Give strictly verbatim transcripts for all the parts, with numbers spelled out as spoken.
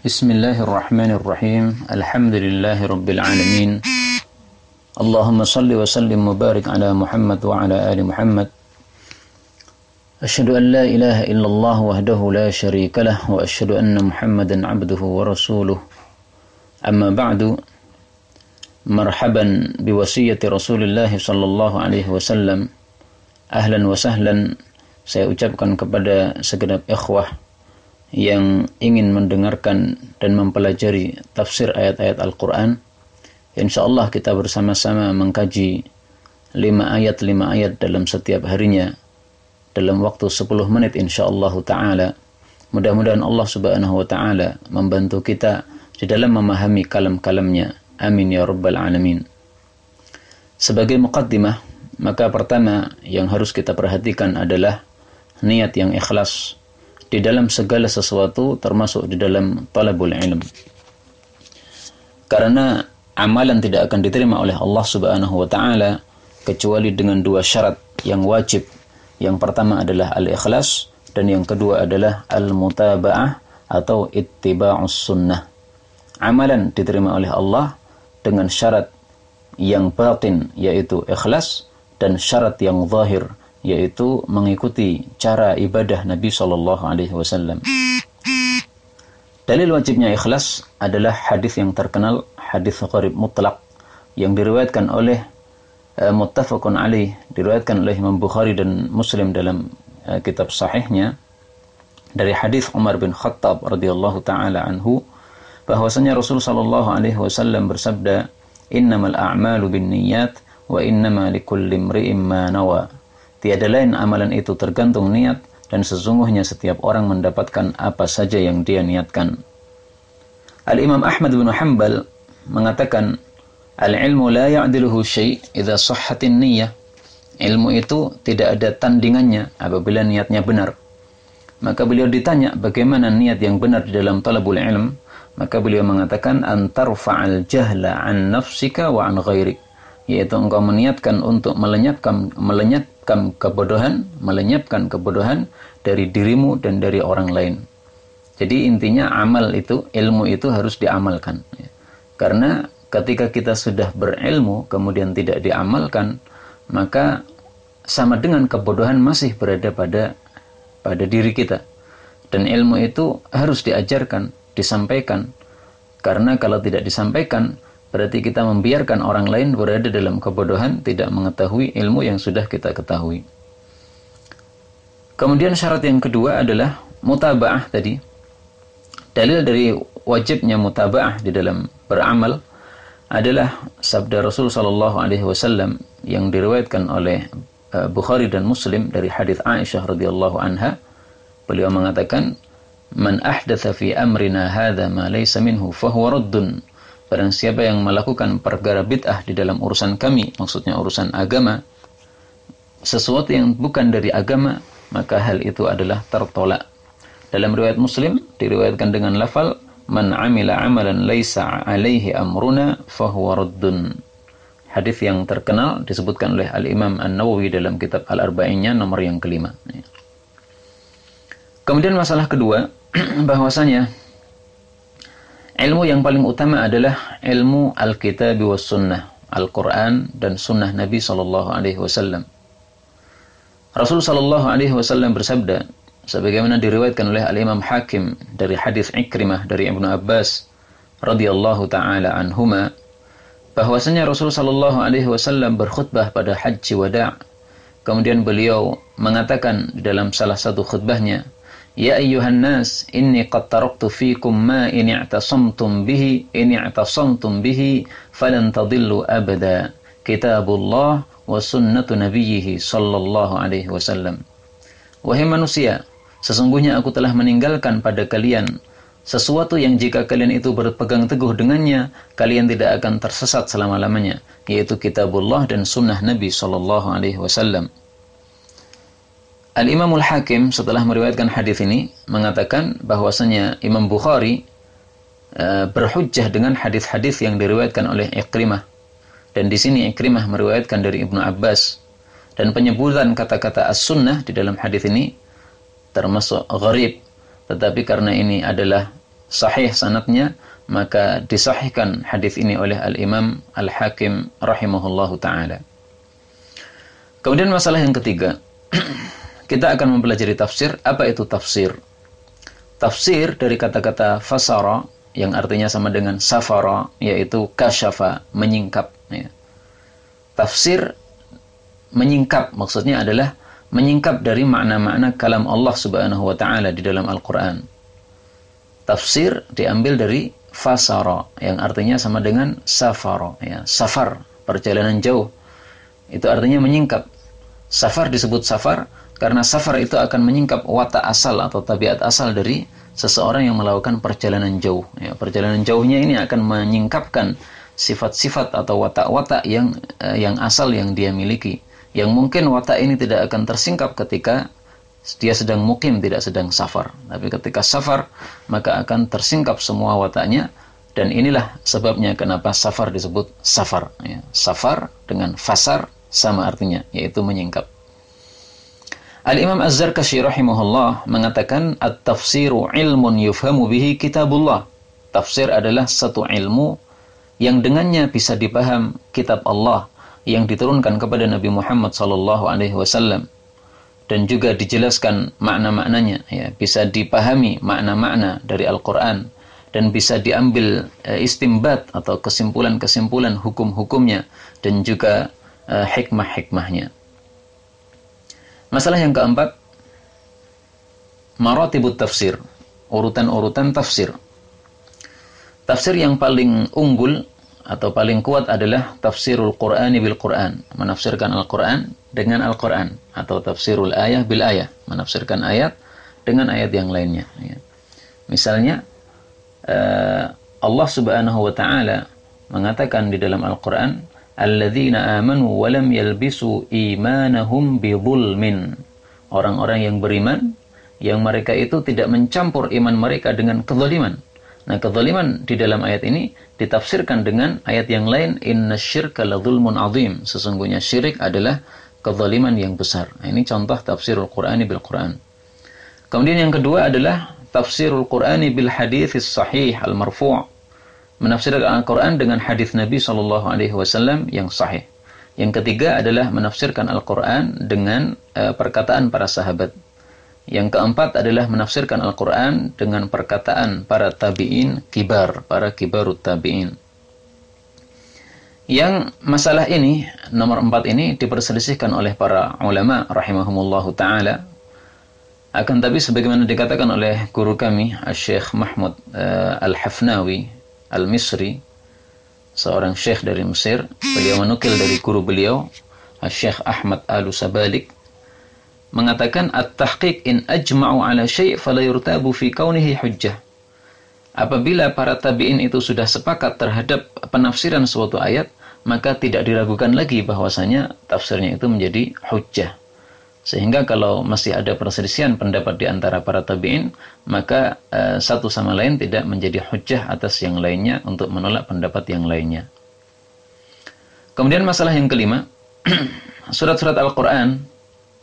Bismillahirrahmanirrahim. Alhamdulillahi rabbil alamin. Allahumma salli wa sallim mubarak ala Muhammad wa ala ali Muhammad. Asyhadu an la ilaha illallah wahdahu la syarika lah wa asyhadu anna Muhammadan abduhu wa rasuluh. Amma ba'du. Marhaban biwasiyati Rasulullah sallallahu alaihi wasallam. Ahlan wa sahlan. Saya ucapkan kepada segenap ikhwah yang ingin mendengarkan dan mempelajari tafsir ayat-ayat Al-Quran. InsyaAllah kita bersama-sama mengkaji lima ayat lima ayat dalam setiap harinya dalam waktu sepuluh menit insyaAllah ta'ala. Mudah-mudahan Allah subhanahu wa ta'ala membantu kita di dalam memahami kalam-kalamnya. Amin ya rabbal alamin. Sebagai muqaddimah, maka pertama yang harus kita perhatikan adalah niat yang ikhlas di dalam segala sesuatu, termasuk di dalam talabul ilm. Karena amalan tidak akan diterima oleh Allah subhanahu wa ta'ala kecuali dengan dua syarat yang wajib. Yang pertama adalah al-ikhlas, dan yang kedua adalah al-mutaba'ah atau ittiba'us sunnah. Amalan diterima oleh Allah dengan syarat yang batin, yaitu ikhlas, dan syarat yang zahir, yaitu mengikuti cara ibadah Nabi sallallahu alaihi wasallam. Dalil wajibnya ikhlas adalah hadis yang terkenal, hadis gharib mutlak yang diriwayatkan oleh uh, muttafaqun alaih, diriwayatkan oleh Imam Bukhari dan Muslim dalam uh, kitab sahihnya dari hadis Umar bin Khattab radhiyallahu taala anhu, bahwasanya Rasul sallallahu alaihi wasallam bersabda, "Innamal a'malu binniyat wa innama likulli imri'in ma nawa." Tiada lain amalan itu tergantung niat, dan sesungguhnya setiap orang mendapatkan apa saja yang dia niatkan. Al-Imam Ahmad bin Hanbal mengatakan, Al-ilmu la ya'diluhu syai' idza sahhatin niyyah. Ilmu itu tidak ada tandingannya apabila niatnya benar. Maka beliau ditanya bagaimana niat yang benar di dalam talabul ilm, maka beliau mengatakan, antarfa'al jahla an nafsika wa an ghairik, yaitu engkau meniatkan untuk melenyapkan melenyapkan kebodohan, melenyapkan kebodohan dari dirimu dan dari orang lain. Jadi intinya amal itu, ilmu itu harus diamalkan. Karena ketika kita sudah berilmu kemudian tidak diamalkan, maka sama dengan kebodohan masih berada pada pada diri kita. Dan ilmu itu harus diajarkan, disampaikan. Karena kalau tidak disampaikan, berarti kita membiarkan orang lain berada dalam kebodohan, tidak mengetahui ilmu yang sudah kita ketahui. Kemudian syarat yang kedua adalah mutaba'ah tadi. Dalil dari wajibnya mutaba'ah di dalam beramal adalah sabda Rasul sallallahu alaihi wasallam yang diriwayatkan oleh Bukhari dan Muslim dari hadis Aisyah radhiyallahu anha. Beliau mengatakan, "Man ahdatsa fi amrina hadza ma laysa minhu fa huwa raddun." Barang siapa yang melakukan perkara bid'ah di dalam urusan kami, maksudnya urusan agama, sesuatu yang bukan dari agama, maka hal itu adalah tertolak. Dalam riwayat Muslim diriwayatkan dengan lafal, "Man 'amila 'amalan laisa 'alaihi amruna fahuwa raddun." Hadis yang terkenal disebutkan oleh Al-Imam An-Nawawi dalam kitab Al-Arba'innya nomor yang kelima. Kemudian masalah kedua, bahwasanya ilmu yang paling utama adalah ilmu Al-Kitab was Sunnah, Al-Quran dan Sunnah Nabi sallallahu alaihi wasallam. Rasul sallallahu alaihi wasallam bersabda, sebagaimana diriwayatkan oleh Al-Imam Hakim dari hadis Ikrimah dari Ibnu Abbas radhiyallahu taala anhuma, bahwasanya Rasul sallallahu alaihi wasallam berkhutbah pada Haji Wada'. Kemudian beliau mengatakan di dalam salah satu khutbahnya, "Ya ayyuhan nas, inni qad taraktu fikum ma in i'tasamtum bihi in i'tasamtum bihi falan tadillu abada. Kitabullah wa sunnatu nabiyhi sallallahu alaihi wasallam." Wahai manusia, sesungguhnya aku telah meninggalkan pada kalian sesuatu yang jika kalian itu berpegang teguh dengannya, kalian tidak akan tersesat selama-lamanya, yaitu kitabullah dan sunnah Nabi sallallahu alaihi wasallam. Al-Imamul Hakim setelah meriwayatkan hadis ini mengatakan bahwasanya Imam Bukhari uh, berhujjah dengan hadis-hadis yang diriwayatkan oleh Ikrimah, dan di sini Ikrimah meriwayatkan dari Ibnu Abbas, dan penyebutan kata-kata as-sunnah di dalam hadis ini termasuk gharib, tetapi karena ini adalah sahih sanadnya, maka disahihkan hadis ini oleh Al-Imam Al-Hakim rahimahullahu taala. Kemudian masalah yang ketiga, kita akan mempelajari tafsir. Apa itu tafsir? Tafsir dari kata-kata fasara yang artinya sama dengan safara, yaitu kasyafa, menyingkap, ya. Tafsir menyingkap maksudnya adalah menyingkap dari makna-makna kalam Allah Subhanahu wa taala di dalam Al-Qur'an. Tafsir diambil dari fasara yang artinya sama dengan safara, ya, safar, perjalanan jauh. Itu artinya menyingkap. Safar disebut safar karena safar itu akan menyingkap watak asal atau tabiat asal dari seseorang yang melakukan perjalanan jauh, ya. Perjalanan jauhnya ini akan menyingkapkan sifat-sifat atau watak-watak yang eh, yang asal yang dia miliki, yang mungkin watak ini tidak akan tersingkap ketika dia sedang mukim, tidak sedang safar. Tapi ketika safar, maka akan tersingkap semua wataknya. Dan inilah sebabnya kenapa safar disebut safar, ya. Safar dengan fasar sama artinya, yaitu menyingkap. Al-Imam Az-Zarkashi rahimahullah mengatakan, at-tafsiru ilmun yufhamu bihi kitabullah. Tafsir adalah satu ilmu yang dengannya bisa dipaham kitab Allah yang diturunkan kepada Nabi Muhammad sallallahu alaihi wasallam, dan juga dijelaskan makna-maknanya, ya, bisa dipahami makna-makna dari Al-Qur'an dan bisa diambil e, istimbat atau kesimpulan-kesimpulan hukum-hukumnya dan juga e, hikmah-hikmahnya. Masalah yang keempat, maratibut tafsir, urutan-urutan tafsir. Tafsir yang paling unggul atau paling kuat adalah tafsirul Qur'ani bil Qur'an, menafsirkan Al-Qur'an dengan Al-Qur'an, atau tafsirul ayah bil ayah, menafsirkan ayat dengan ayat yang lainnya, ya. Misalnya uh, Allah Subhanahu wa taala mengatakan di dalam Al-Qur'an, alladzina amanu wa lam yalbisu imanahum bidzulmin. Orang-orang yang beriman yang mereka itu tidak mencampur iman mereka dengan kezaliman. Nah, kezaliman di dalam ayat ini ditafsirkan dengan ayat yang lain, innasyirka ladzulmun azim. Sesungguhnya syirik adalah kezaliman yang besar. Nah, ini contoh tafsirul Qur'ani bil Qur'an. Kemudian yang kedua adalah tafsirul Qur'ani bil haditsis sahih al marfu'. Menafsirkan Al-Qur'an dengan hadis Nabi sallallahu alaihi wasallam yang sahih. Yang ketiga adalah menafsirkan Al-Qur'an dengan uh, perkataan para sahabat. Yang keempat adalah menafsirkan Al-Quran dengan perkataan para tabi'in kibar, para kibarut tabi'in. Yang masalah ini, nomor empat ini, diperselisihkan oleh para ulama rahimahumullahu ta'ala. Akan tapi sebagaimana dikatakan oleh guru kami, Syekh Mahmud uh, Al-Hafnawi Al-Misri, seorang syekh dari Mesir, beliau menukil dari guru beliau, Syekh Ahmad Al-Sabalik, mengatakan at-tahqiq in ajma'u ala syai' fala yurtabu fi kaunihi hujjah. Apabila para tabi'in itu sudah sepakat terhadap penafsiran suatu ayat, maka tidak diragukan lagi bahwasanya tafsirnya itu menjadi hujjah. Sehingga kalau masih ada perselisihan pendapat di antara para tabi'in, maka uh, satu sama lain tidak menjadi hujjah atas yang lainnya untuk menolak pendapat yang lainnya. Kemudian masalah yang kelima, surat-surat Al-Qur'an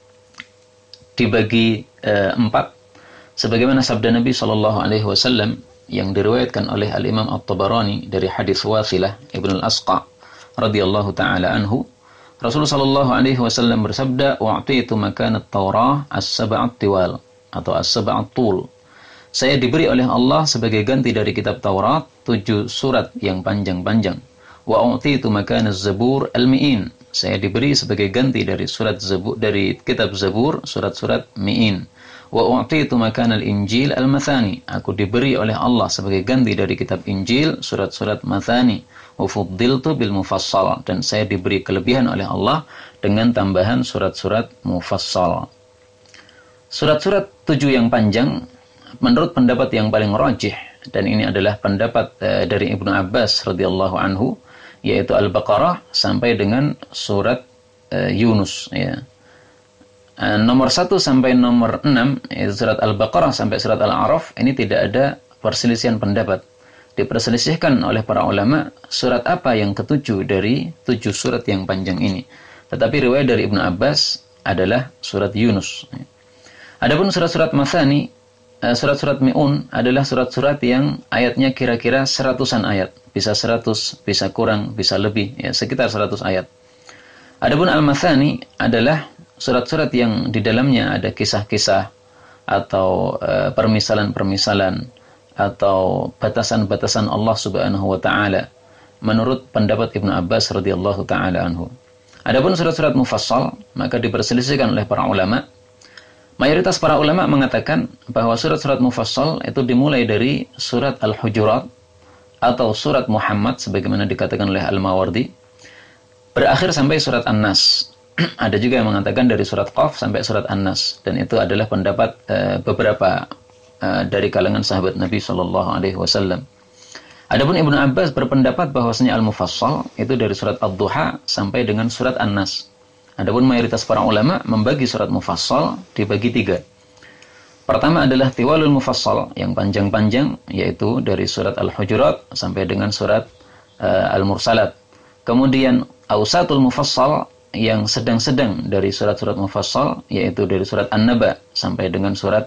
dibagi e, empat, sebagaimana sabda Nabi Shallallahu Alaihi Wasallam yang diriwayatkan oleh Al Imam At-Tabarani dari hadis Wasilah ibn al-Asqa radhiyallahu taala anhu. Rasulullah Shallallahu Alaihi Wasallam bersabda, "Wa'titu makan at-Taurah as-sab'at tiwal atau as-sab'at tul." Saya diberi oleh Allah sebagai ganti dari kitab Taurat tujuh surat yang panjang-panjang. Wa u'titu makan az-Zabur al-mi'in. Saya diberi sebagai ganti dari surat Zabur, dari kitab Zabur, surat-surat Mi'in. Wa u'titu makan al-Injil al-Mathani. Aku diberi oleh Allah sebagai ganti dari kitab Injil, surat-surat Mathani. Wa fuddiltu bil mufassal. Dan saya diberi kelebihan oleh Allah dengan tambahan surat-surat mufassal. Surat-surat tujuh yang panjang, menurut pendapat yang paling rajih, dan ini adalah pendapat uh, dari Ibnu Abbas radhiyallahu anhu, yaitu Al-Baqarah sampai dengan surat uh, Yunus, ya. Uh, nomor satu sampai nomor enam, yaitu surat Al-Baqarah sampai surat Al-A'raf, ini tidak ada perselisihan pendapat. Diperselisihkan oleh para ulama surat apa yang ketujuh dari tujuh surat yang panjang ini. Tetapi riwayat dari Ibnu Abbas adalah surat Yunus. Adapun surat-surat Mathani, surat-surat mi'un adalah surat-surat yang ayatnya kira-kira seratusan ayat. Bisa seratus, bisa kurang, bisa lebih, ya sekitar seratus ayat. Adapun al-mathani adalah surat-surat yang di dalamnya ada kisah-kisah atau uh, permisalan-permisalan atau batasan-batasan Allah Subhanahu wa taala menurut pendapat Ibnu Abbas radhiyallahu taala anhu. Adapun surat-surat mufassal maka diperselisihkan oleh para ulama. Mayoritas para ulama mengatakan bahwa surat-surat mufassal itu dimulai dari surat Al-Hujurat atau surat Muhammad sebagaimana dikatakan oleh Al-Mawardi berakhir sampai surat An-Nas. Ada juga yang mengatakan dari surat Qaf sampai surat An-Nas, dan itu adalah pendapat uh, beberapa uh, dari kalangan sahabat Nabi sallallahu alaihi wasallam. Adapun Ibnu Abbas berpendapat bahwasanya Al-Mufassal itu dari surat Ad-Duha sampai dengan surat An-Nas. Adapun mayoritas para ulama membagi surat Mufassal dibagi tiga. Pertama adalah Tiwalul Mufassal yang panjang-panjang, yaitu dari surat Al-Hujurat sampai dengan surat uh, Al-Mursalat. Kemudian Awsatul Mufassal yang sedang-sedang dari surat-surat Mufassal, yaitu dari surat An-Naba sampai dengan surat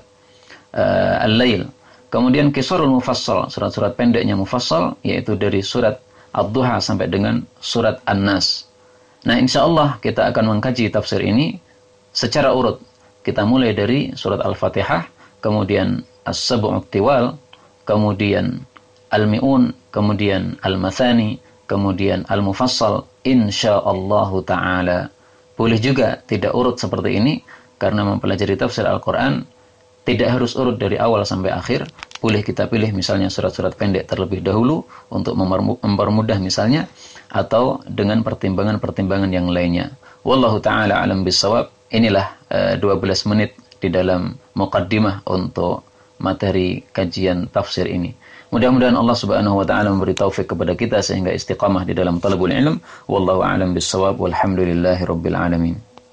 uh, Al-Lail. Kemudian Qisarul Mufassal, surat-surat pendeknya Mufassal, yaitu dari surat Ad-Duha sampai dengan surat An-Nas. Nah, insya Allah kita akan mengkaji tafsir ini secara urut. Kita mulai dari surat Al-Fatihah, kemudian As-Sab'ut Tiwal, kemudian Al-Mi'un, kemudian Al-Mathani, kemudian Al-Mufassal, insyaallah ta'ala. Boleh juga tidak urut seperti ini, karena mempelajari tafsir Al-Quran tidak harus urut dari awal sampai akhir. Boleh kita pilih misalnya surat-surat pendek terlebih dahulu untuk mempermudah misalnya, atau dengan pertimbangan-pertimbangan yang lainnya. Wallahu ta'ala alam bisawab. Inilah uh, dua belas menit di dalam muqaddimah untuk materi kajian tafsir ini. Mudah-mudahan Allah Subhanahu wa taala memberi taufik kepada kita sehingga istiqamah di dalam talabul ilm. Wallahu a'lam bissawab. Walhamdulillahirabbil alamin.